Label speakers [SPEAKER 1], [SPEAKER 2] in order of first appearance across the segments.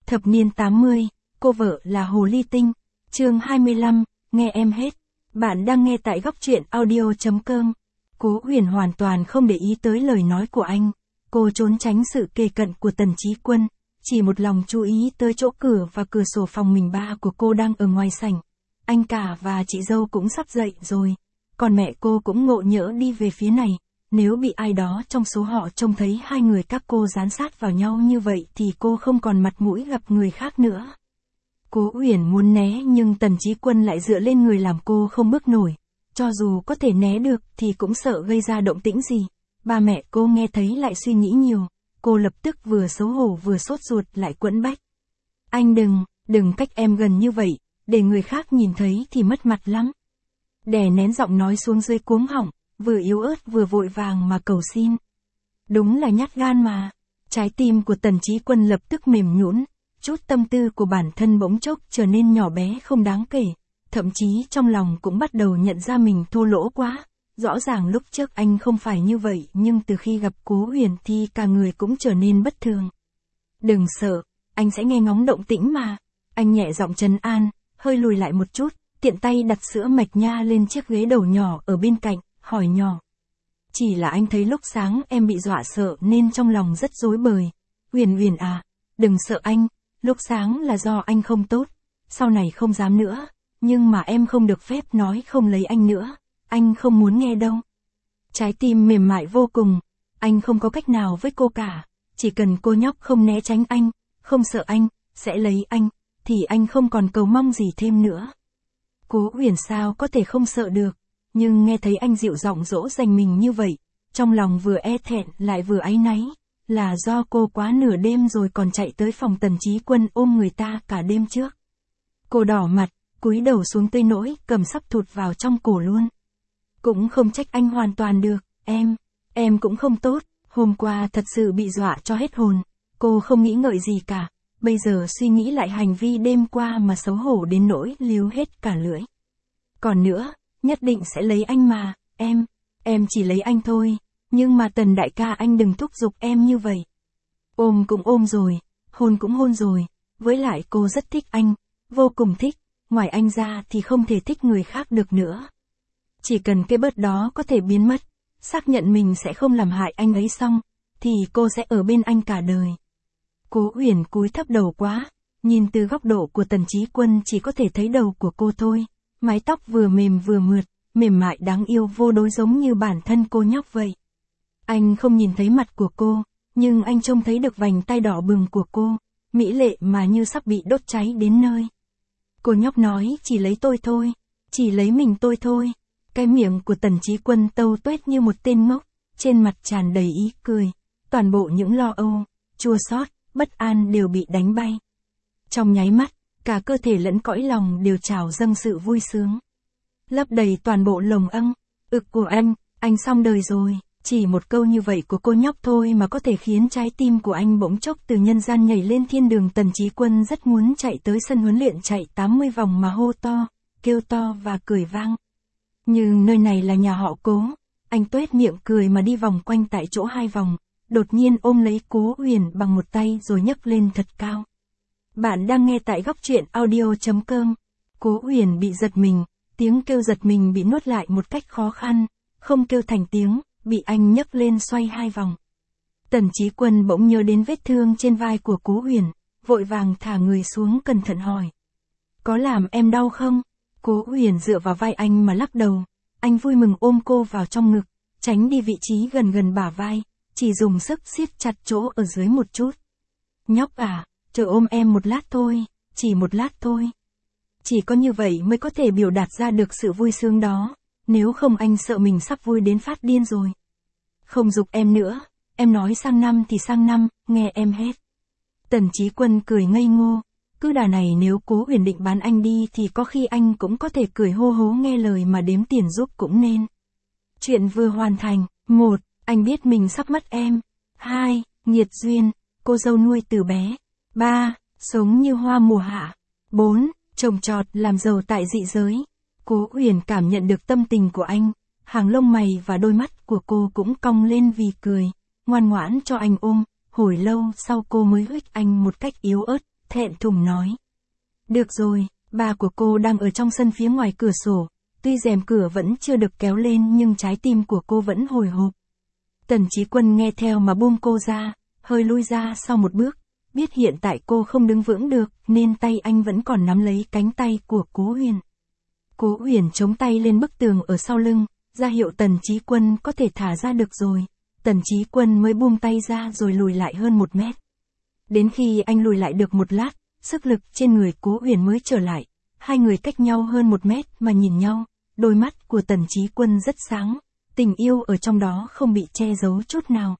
[SPEAKER 1] Thập niên 80, cô vợ là Hồ Ly Tinh, chương 25, nghe em hết. Bạn đang nghe tại góc truyện audio.com. Cố Huyền hoàn toàn không để ý tới lời nói của anh. Cô trốn tránh sự kề cận của Tần Chí Quân, chỉ một lòng chú ý tới chỗ cửa và cửa sổ phòng mình ba của cô đang ở ngoài sảnh. Anh cả và chị dâu cũng sắp dậy rồi, còn mẹ cô cũng ngộ nhỡ đi về phía này. Nếu bị ai đó trong số họ trông thấy hai người các cô dán sát vào nhau như vậy thì cô không còn mặt mũi gặp người khác nữa. Cố Uyển muốn né nhưng Tần Chí Quân lại dựa lên người làm cô không bước nổi. Cho dù có thể né được thì cũng sợ gây ra động tĩnh gì. Ba mẹ cô nghe thấy lại suy nghĩ nhiều. Cô lập tức vừa xấu hổ vừa sốt ruột lại quẫn bách. Anh đừng cách em gần như vậy, để người khác nhìn thấy thì mất mặt lắm. Đè nén giọng nói xuống dưới cuống họng, vừa yếu ớt vừa vội vàng mà cầu xin. Đúng là nhát gan mà. Trái tim của Tần Chí Quân lập tức mềm nhũn, chút tâm tư của bản thân bỗng chốc trở nên nhỏ bé không đáng kể, thậm chí trong lòng cũng bắt đầu nhận ra mình thô lỗ quá. Rõ ràng lúc trước anh không phải như vậy nhưng từ khi gặp Cố Huyền thì cả người cũng trở nên bất thường. Đừng sợ, anh sẽ nghe ngóng động tĩnh mà. Anh nhẹ giọng trấn an, hơi lùi lại một chút, tiện tay đặt sữa mạch nha lên chiếc ghế đầu nhỏ ở bên cạnh, hỏi nhỏ. Chỉ là anh thấy lúc sáng em bị dọa sợ nên trong lòng rất rối bời. Huyền à, đừng sợ anh, lúc sáng là do anh không tốt, sau này không dám nữa, nhưng mà em không được phép nói không lấy anh nữa, anh không muốn nghe đâu. Trái tim mềm mại vô cùng, anh không có cách nào với cô cả, chỉ cần cô nhóc không né tránh anh, không sợ anh, sẽ lấy anh, thì anh không còn cầu mong gì thêm nữa. Cố Huyền sao có thể không sợ được, nhưng nghe thấy anh dịu giọng dỗ dành mình như vậy, trong lòng vừa e thẹn lại vừa áy náy, là do cô quá nửa đêm rồi còn chạy tới phòng Tần Chí Quân ôm người ta cả đêm trước. Cô đỏ mặt, cúi đầu xuống tới nỗi cầm sắp thụt vào trong cổ luôn. Cũng không trách anh hoàn toàn được, em cũng không tốt, hôm qua thật sự bị dọa cho hết hồn. Cô không nghĩ ngợi gì cả, bây giờ suy nghĩ lại hành vi đêm qua mà xấu hổ đến nỗi líu hết cả lưỡi. Còn nữa, nhất định sẽ lấy anh mà, em chỉ lấy anh thôi, nhưng mà Tần đại ca anh đừng thúc giục em như vậy. Ôm cũng ôm rồi, hôn cũng hôn rồi, với lại cô rất thích anh, vô cùng thích, ngoài anh ra thì không thể thích người khác được nữa. Chỉ cần cái bớt đó có thể biến mất, xác nhận mình sẽ không làm hại anh ấy xong, thì cô sẽ ở bên anh cả đời. Cố Huyền cúi thấp đầu quá, nhìn từ góc độ của Tần Chí Quân chỉ có thể thấy đầu của cô thôi, mái tóc vừa mềm vừa mượt, mềm mại đáng yêu vô đối giống như bản thân cô nhóc vậy. Anh không nhìn thấy mặt của cô, nhưng anh trông thấy được vành tai đỏ bừng của cô, mỹ lệ mà như sắp bị đốt cháy đến nơi. Cô nhóc nói chỉ lấy tôi thôi, chỉ lấy mình tôi thôi. Cái miệng của Tần Chí Quân tâu tuét như một tên ngốc, trên mặt tràn đầy ý cười, toàn bộ những lo âu, chua xót, bất an đều bị đánh bay. Trong nháy mắt, cả cơ thể lẫn cõi lòng đều trào dâng sự vui sướng. Lấp đầy toàn bộ lồng ực của anh xong đời rồi. Chỉ một câu như vậy của cô nhóc thôi mà có thể khiến trái tim của anh bỗng chốc từ nhân gian nhảy lên thiên đường. Tần Chí Quân rất muốn chạy tới sân huấn luyện chạy 80 vòng mà hô to, kêu to và cười vang. Nhưng nơi này là nhà họ Cố, anh tuét miệng cười mà đi vòng quanh tại chỗ 2 vòng, đột nhiên ôm lấy Cố Huyền bằng một tay rồi nhấc lên thật cao. Bạn đang nghe tại góc truyện audio.com. Cố Huyền bị giật mình, tiếng kêu giật mình bị nuốt lại một cách khó khăn, không kêu thành tiếng, bị anh nhấc lên xoay 2 vòng. Tần Chí Quân bỗng nhớ đến vết thương trên vai của Cố Huyền, vội vàng thả người xuống cẩn thận hỏi. Có làm em đau không? Cố Huyền dựa vào vai anh mà lắc đầu, anh vui mừng ôm cô vào trong ngực, tránh đi vị trí gần bả vai, chỉ dùng sức siết chặt chỗ ở dưới một chút. Nhóc à, chờ ôm em một lát thôi, chỉ một lát thôi. Chỉ có như vậy mới có thể biểu đạt ra được sự vui sướng đó, nếu không anh sợ mình sắp vui đến phát điên rồi. Không giục em nữa, em nói sang năm thì sang năm, nghe em hết. Tần Chí Quân cười ngây ngô, cứ đà này nếu Cố Huyền định bán anh đi thì có khi anh cũng có thể cười hô hố nghe lời mà đếm tiền giúp cũng nên. Chuyện vừa hoàn thành. 1. Anh biết mình sắp mất em. 2. Nghiệt duyên, cô dâu nuôi từ bé. 3. Sống như hoa mùa hạ. 4. Trồng trọt làm giàu tại dị giới. Cố Huyền cảm nhận được tâm tình của anh, hàng lông mày và đôi mắt của cô cũng cong lên vì cười, ngoan ngoãn cho anh ôm, hồi lâu sau cô mới huých anh một cách yếu ớt, thẹn thùng nói. Được rồi, bà của cô đang ở trong sân phía ngoài cửa sổ, tuy rèm cửa vẫn chưa được kéo lên nhưng trái tim của cô vẫn hồi hộp. Tần Chí Quân nghe theo mà buông cô ra, hơi lui ra sau một bước, biết hiện tại cô không đứng vững được nên tay anh vẫn còn nắm lấy cánh tay của Cố Huyền. Cố Huyền chống tay lên bức tường ở sau lưng, ra hiệu Tần Chí Quân có thể thả ra được rồi. Tần Chí Quân mới buông tay ra rồi lùi lại hơn 1 mét. Đến khi anh lùi lại được một lát, sức lực trên người Cố Huyền mới trở lại. Hai người cách nhau hơn 1 mét mà nhìn nhau, đôi mắt của Tần Chí Quân rất sáng, tình yêu ở trong đó không bị che giấu chút nào.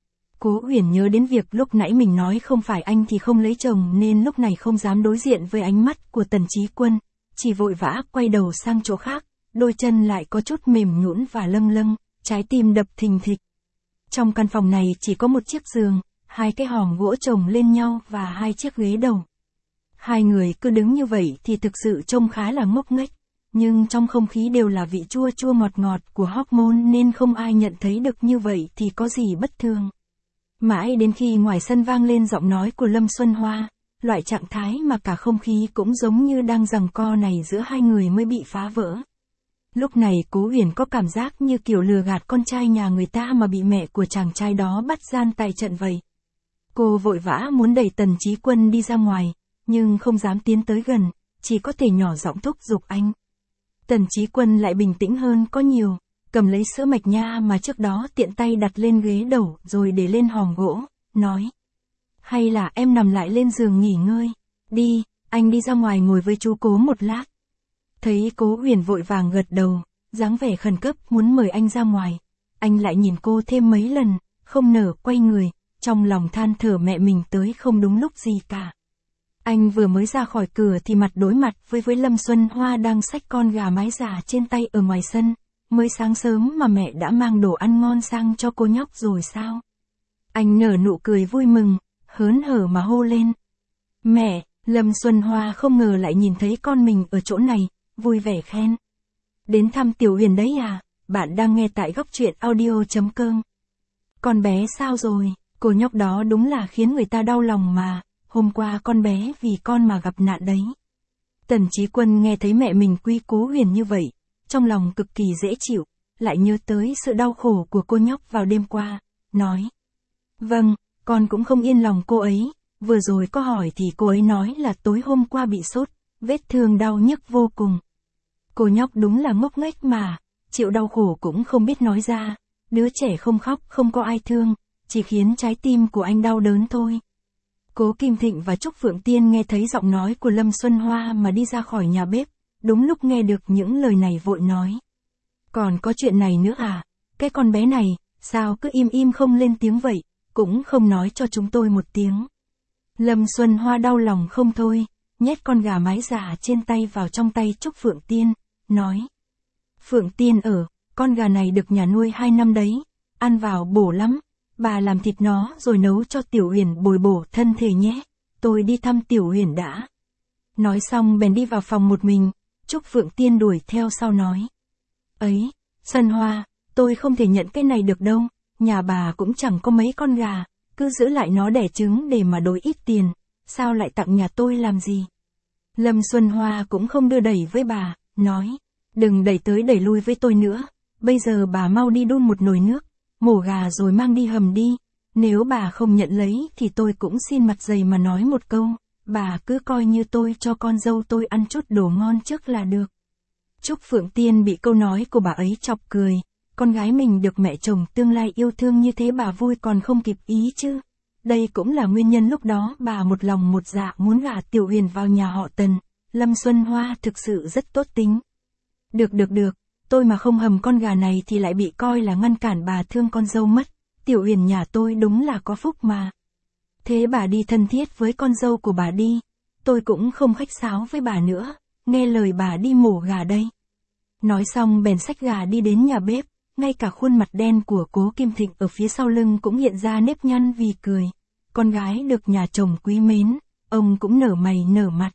[SPEAKER 1] Cố Huyền nhớ đến việc lúc nãy mình nói không phải anh thì không lấy chồng nên lúc này không dám đối diện với ánh mắt của Tần Chí Quân, chỉ vội vã quay đầu sang chỗ khác, đôi chân lại có chút mềm nhũn và lâng lâng, trái tim đập thình thịch. Trong căn phòng này chỉ có một chiếc giường, 2 cái hòm gỗ chồng lên nhau và 2 chiếc ghế đầu. Hai người cứ đứng như vậy thì thực sự trông khá là ngốc nghếch, nhưng trong không khí đều là vị chua chua ngọt ngọt của hormone nên không ai nhận thấy được như vậy thì có gì bất thường. Mãi đến khi ngoài sân vang lên giọng nói của Lâm Xuân Hoa, loại trạng thái mà cả không khí cũng giống như đang giằng co này giữa hai người mới bị phá vỡ. Lúc này Cố Huyền có cảm giác như kiểu lừa gạt con trai nhà người ta mà bị mẹ của chàng trai đó bắt gian tại trận vậy. Cô vội vã muốn đẩy Tần Chí Quân đi ra ngoài, nhưng không dám tiến tới gần, chỉ có thể nhỏ giọng thúc giục anh. Tần Chí Quân lại bình tĩnh hơn có nhiều, cầm lấy sữa mạch nha mà trước đó tiện tay đặt lên ghế đầu rồi để lên hòm gỗ, nói. Hay là em nằm lại lên giường nghỉ ngơi, đi, anh đi ra ngoài ngồi với chú Cố một lát. Thấy Cố Huyền vội vàng gật đầu, dáng vẻ khẩn cấp muốn mời anh ra ngoài, anh lại nhìn cô thêm mấy lần, không nở quay người, trong lòng than thở mẹ mình tới không đúng lúc gì cả. Anh vừa mới ra khỏi cửa thì mặt đối mặt với Lâm Xuân Hoa đang xách con gà mái già trên tay ở ngoài sân. Mới sáng sớm mà mẹ đã mang đồ ăn ngon sang cho cô nhóc rồi sao? Anh nở nụ cười vui mừng, hớn hở mà hô lên. Mẹ, Lâm Xuân Hoa không ngờ lại nhìn thấy con mình ở chỗ này, vui vẻ khen. Đến thăm Tiểu Huyền đấy à? Bạn đang nghe tại Góc Truyện Audio.com. Con bé sao rồi? Cô nhóc đó đúng là khiến người ta đau lòng mà. Hôm qua con bé vì con mà gặp nạn đấy. Tần Chí Quân nghe thấy mẹ mình quy Cố Huyền như vậy, trong lòng cực kỳ dễ chịu, lại nhớ tới sự đau khổ của cô nhóc vào đêm qua, nói. Vâng, con cũng không yên lòng cô ấy, vừa rồi có hỏi thì cô ấy nói là tối hôm qua bị sốt, vết thương đau nhức vô cùng. Cô nhóc đúng là ngốc nghếch mà, chịu đau khổ cũng không biết nói ra, đứa trẻ không khóc không có ai thương, chỉ khiến trái tim của anh đau đớn thôi. Cố Kim Thịnh và Trúc Phượng Tiên nghe thấy giọng nói của Lâm Xuân Hoa mà đi ra khỏi nhà bếp, đúng lúc nghe được những lời này vội nói. Còn có chuyện này nữa à? Cái con bé này, sao cứ im im không lên tiếng vậy, cũng không nói cho chúng tôi một tiếng. Lâm Xuân Hoa đau lòng không thôi, nhét con gà mái già trên tay vào trong tay Trúc Phượng Tiên, nói. Phượng Tiên con gà này được nhà nuôi 2 năm đấy, ăn vào bổ lắm, bà làm thịt nó rồi nấu cho Tiểu Huyền bồi bổ thân thể nhé, tôi đi thăm Tiểu Huyền đã. Nói xong bèn đi vào phòng một mình, Trúc Phượng Tiên đuổi theo sau nói. Ấy, Xuân Hoa, tôi không thể nhận cái này được đâu, nhà bà cũng chẳng có mấy con gà, cứ giữ lại nó đẻ trứng để mà đổi ít tiền, sao lại tặng nhà tôi làm gì? Lâm Xuân Hoa cũng không đưa đẩy với bà, nói. Đừng đẩy tới đẩy lui với tôi nữa, bây giờ bà mau đi đun một nồi nước, mổ gà rồi mang đi hầm đi, nếu bà không nhận lấy thì tôi cũng xin mặt dày mà nói một câu, bà cứ coi như tôi cho con dâu tôi ăn chút đồ ngon trước là được. Trúc Phượng Tiên bị câu nói của bà ấy chọc cười, con gái mình được mẹ chồng tương lai yêu thương như thế bà vui còn không kịp ý chứ. Đây cũng là nguyên nhân lúc đó bà một lòng một dạ muốn gả Tiểu Huyền vào nhà họ Tần, Lâm Xuân Hoa thực sự rất tốt tính. Được, tôi mà không hầm con gà này thì lại bị coi là ngăn cản bà thương con dâu mất, Tiểu Huyền nhà tôi đúng là có phúc mà. Thế bà đi thân thiết với con dâu của bà đi, tôi cũng không khách sáo với bà nữa, nghe lời bà đi mổ gà đây. Nói xong bèn xách gà đi đến nhà bếp, ngay cả khuôn mặt đen của Cố Kim Thịnh ở phía sau lưng cũng hiện ra nếp nhăn vì cười. Con gái được nhà chồng quý mến, ông cũng nở mày nở mặt.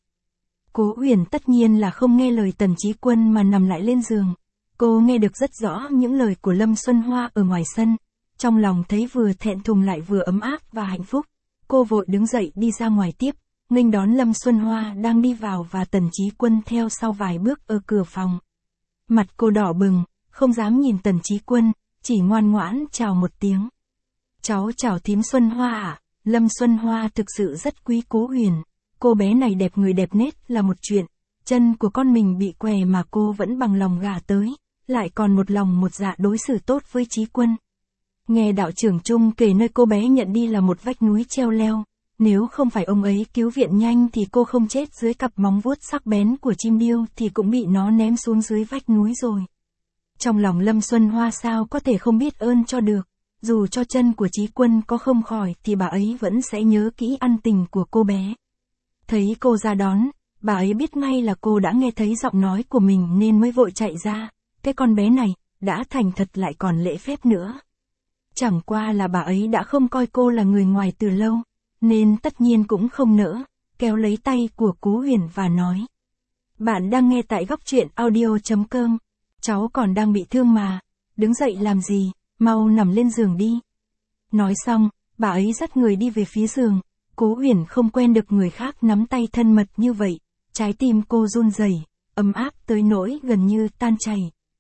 [SPEAKER 1] Cố Huyền tất nhiên là không nghe lời Tần Chí Quân mà nằm lại lên giường. Cô nghe được rất rõ những lời của Lâm Xuân Hoa ở ngoài sân, trong lòng thấy vừa thẹn thùng lại vừa ấm áp và hạnh phúc. Cô vội đứng dậy đi ra ngoài tiếp, nghênh đón Lâm Xuân Hoa đang đi vào và Tần Chí Quân theo sau vài bước ở cửa phòng. Mặt cô đỏ bừng, không dám nhìn Tần Chí Quân, chỉ ngoan ngoãn chào một tiếng. Cháu chào thím Xuân Hoa ạ. Lâm Xuân Hoa thực sự rất quý Cố Huyền. Cô bé này đẹp người đẹp nết là một chuyện, chân của con mình bị què mà cô vẫn bằng lòng gả tới, lại còn một lòng một dạ đối xử tốt với Chí Quân. Nghe đạo trưởng Trung kể nơi cô bé nhận đi là một vách núi treo leo, nếu không phải ông ấy cứu viện nhanh thì cô không chết dưới cặp móng vuốt sắc bén của chim điêu thì cũng bị nó ném xuống dưới vách núi rồi. Trong lòng Lâm Xuân Hoa sao có thể không biết ơn cho được, dù cho chân của Chí Quân có không khỏi thì bà ấy vẫn sẽ nhớ kỹ ân tình của cô bé. Thấy cô ra đón, bà ấy biết ngay là cô đã nghe thấy giọng nói của mình nên mới vội chạy ra, cái con bé này, đã thành thật lại còn lễ phép nữa. Chẳng qua là bà ấy đã không coi cô là người ngoài từ lâu, nên tất nhiên cũng không nỡ, kéo lấy tay của Cố Huyền và nói. Bạn đang nghe tại Góc Truyện Audio.com, cháu còn đang bị thương mà, đứng dậy làm gì, mau nằm lên giường đi. Nói xong, bà ấy dắt người đi về phía giường, Cố Huyền không quen được người khác nắm tay thân mật như vậy, trái tim cô run rẩy, ấm áp tới nỗi gần như tan chảy.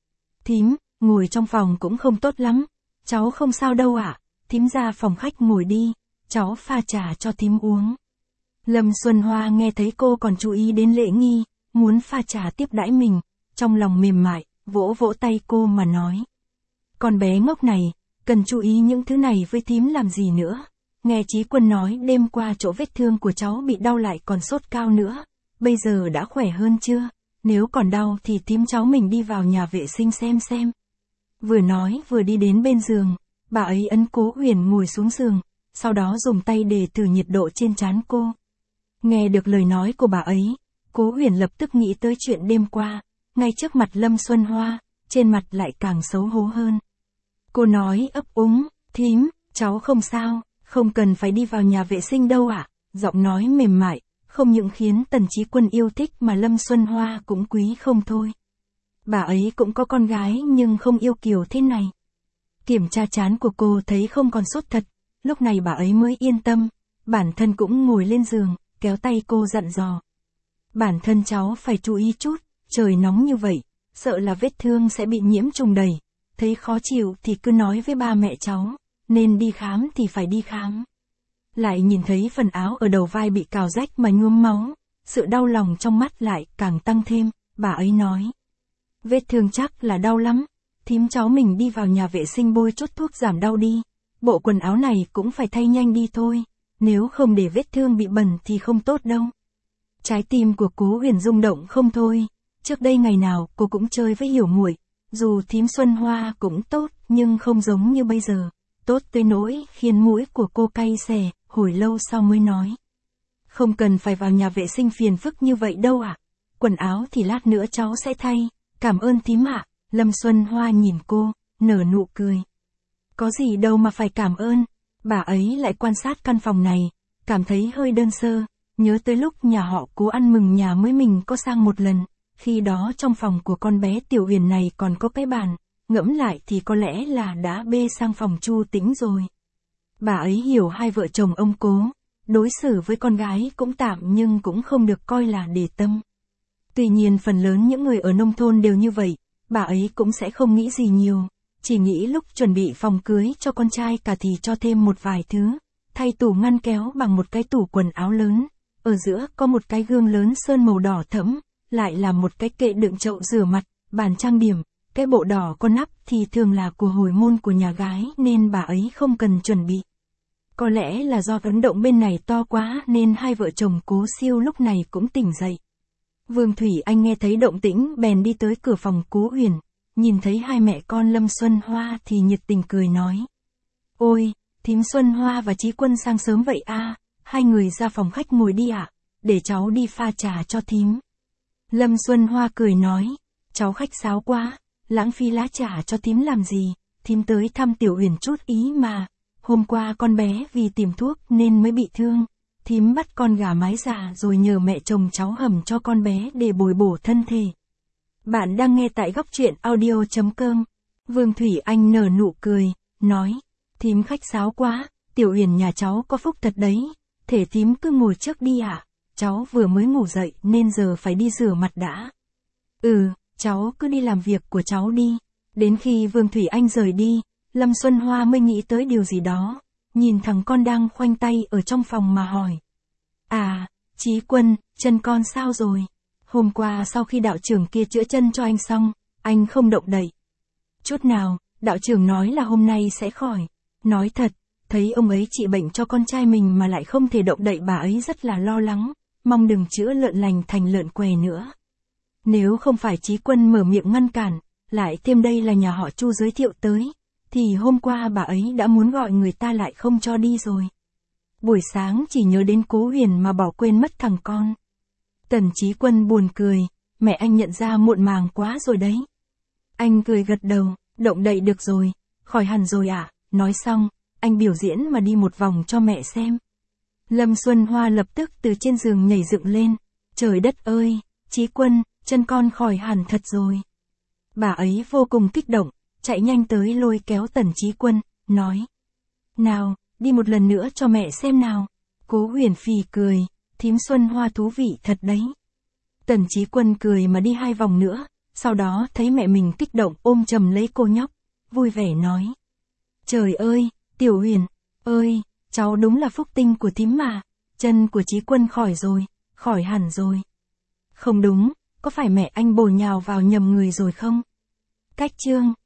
[SPEAKER 1] Thím, ngồi trong phòng cũng không tốt lắm, cháu không sao đâu ạ, thím ra phòng khách ngồi đi, cháu pha trà cho thím uống. Lâm Xuân Hoa nghe thấy cô còn chú ý đến lễ nghi, muốn pha trà tiếp đãi mình, trong lòng mềm mại, vỗ vỗ tay cô mà nói. Con bé ngốc này, cần chú ý những thứ này với thím làm gì nữa. Nghe Chí Quân nói đêm qua chỗ vết thương của cháu bị đau lại còn sốt cao nữa, bây giờ đã khỏe hơn chưa? Nếu còn đau thì thím cháu mình đi vào nhà vệ sinh xem. Vừa nói vừa đi đến bên giường, bà ấy ấn Cố Huyền ngồi xuống giường, sau đó dùng tay để thử nhiệt độ trên trán cô. Nghe được lời nói của bà ấy, Cố Huyền lập tức nghĩ tới chuyện đêm qua, ngay trước mặt Lâm Xuân Hoa, trên mặt lại càng xấu hổ hơn. Cô nói ấp úng, thím, cháu không sao, không cần phải đi vào nhà vệ sinh đâu ạ. Giọng nói mềm mại, không những khiến Tần Chí Quân yêu thích mà Lâm Xuân Hoa cũng quý không thôi. Bà ấy cũng có con gái nhưng không yêu kiều thế này. Kiểm tra trán của cô thấy không còn sốt thật, lúc này bà ấy mới yên tâm, bản thân cũng ngồi lên giường, kéo tay cô dặn dò. Bản thân cháu phải chú ý chút, trời nóng như vậy, sợ là vết thương sẽ bị nhiễm trùng đầy, thấy khó chịu thì cứ nói với ba mẹ cháu, nên đi khám thì phải đi khám. Lại nhìn thấy phần áo ở đầu vai bị cào rách mà nhuốm máu, sự đau lòng trong mắt lại càng tăng thêm, bà ấy nói. Vết thương chắc là đau lắm, thím cháu mình đi vào nhà vệ sinh bôi chút thuốc giảm đau đi, bộ quần áo này cũng phải thay nhanh đi thôi, nếu không để vết thương bị bẩn thì không tốt đâu. Trái tim của Cố Huyền rung động không thôi, trước đây ngày nào cô cũng chơi với Hiểu Muội, dù thím Xuân Hoa cũng tốt nhưng không giống như bây giờ, tốt tới nỗi khiến mũi của cô cay xè, hồi lâu sau mới nói. Không cần phải vào nhà vệ sinh phiền phức như vậy đâu ạ, quần áo thì lát nữa cháu sẽ thay, cảm ơn thím ạ. Lâm Xuân Hoa nhìn cô, nở nụ cười. Có gì đâu mà phải cảm ơn, bà ấy lại quan sát căn phòng này, cảm thấy hơi đơn sơ, nhớ tới lúc nhà họ Cố ăn mừng nhà mới mình có sang một lần, khi đó trong phòng của con bé Tiểu Huyền này còn có cái bàn, ngẫm lại thì có lẽ là đã bê sang phòng Chu Tĩnh rồi. Bà ấy hiểu hai vợ chồng ông Cố, đối xử với con gái cũng tạm nhưng cũng không được coi là để tâm. Tuy nhiên phần lớn những người ở nông thôn đều như vậy, bà ấy cũng sẽ không nghĩ gì nhiều, chỉ nghĩ lúc chuẩn bị phòng cưới cho con trai cả thì cho thêm một vài thứ, thay tủ ngăn kéo bằng một cái tủ quần áo lớn, ở giữa có một cái gương lớn sơn màu đỏ thẫm, lại là một cái kệ đựng chậu rửa mặt, bàn trang điểm, cái bộ đỏ con nắp thì thường là của hồi môn của nhà gái nên bà ấy không cần chuẩn bị. Có lẽ là do ấn động bên này to quá nên hai vợ chồng Cố Siêu lúc này cũng tỉnh dậy. Vương Thủy Anh nghe thấy động tĩnh bèn đi tới cửa phòng Cố Huyền, nhìn thấy hai mẹ con Lâm Xuân Hoa thì nhiệt tình cười nói. Ôi, thím Xuân Hoa và Chí Quân sang sớm vậy à, hai người ra phòng khách ngồi đi ạ, để cháu đi pha trà cho thím. Lâm Xuân Hoa cười nói, cháu khách sáo quá, lãng phí lá trà cho thím làm gì, thím tới thăm Tiểu Huyền chút ý mà, hôm qua con bé vì tìm thuốc nên mới bị thương. Thím bắt con gà mái già rồi nhờ mẹ chồng cháu hầm cho con bé để bồi bổ thân thể. Bạn đang nghe tại Góc Truyện Audio.com. Vương Thủy Anh nở nụ cười, nói, thím khách sáo quá, Tiểu Huyền nhà cháu có phúc thật đấy, thể thím cứ ngồi trước đi ạ. cháu vừa mới ngủ dậy nên giờ phải đi rửa mặt đã. Cháu cứ đi làm việc của cháu đi. Đến khi Vương Thủy Anh rời đi, Lâm Xuân Hoa mới nghĩ tới điều gì đó, nhìn thằng con đang khoanh tay ở trong phòng mà hỏi. Chí Quân, chân con sao rồi? Hôm qua sau khi đạo trưởng kia chữa chân cho anh xong, anh không động đậy chút nào, đạo trưởng nói là hôm nay sẽ khỏi. Nói thật, thấy ông ấy trị bệnh cho con trai mình mà lại không thể động đậy, bà ấy rất là lo lắng, mong đừng chữa lợn lành thành lợn què nữa. Nếu không phải Chí Quân mở miệng ngăn cản, lại thêm đây là nhà họ Chu giới thiệu tới, thì hôm qua bà ấy đã muốn gọi người ta lại không cho đi rồi. Buổi sáng chỉ nhớ đến Cố Huyền mà bỏ quên mất thằng con. Tần Chí Quân buồn cười, mẹ anh nhận ra muộn màng quá rồi đấy. Anh cười gật đầu, động đậy được rồi, khỏi hẳn rồi ạ. Nói xong, anh biểu diễn mà đi một vòng cho mẹ xem. Lâm Xuân Hoa lập tức từ trên giường nhảy dựng lên. Trời đất ơi, Chí Quân, chân con khỏi hẳn thật rồi. Bà ấy vô cùng kích động, chạy nhanh tới lôi kéo Tần Chí Quân, nói. Nào, đi một lần nữa cho mẹ xem nào. Cố Huyền phì cười, thím Xuân Hoa thú vị thật đấy. Tần Chí Quân cười mà đi 2 vòng nữa, sau đó thấy mẹ mình kích động ôm chầm lấy cô nhóc, vui vẻ nói. Trời ơi, Tiểu Huyền, ơi, cháu đúng là phúc tinh của thím mà, chân của Chí Quân khỏi rồi, khỏi hẳn rồi. Không đúng, có phải mẹ anh bổ nhào vào nhầm người rồi không? Cách chương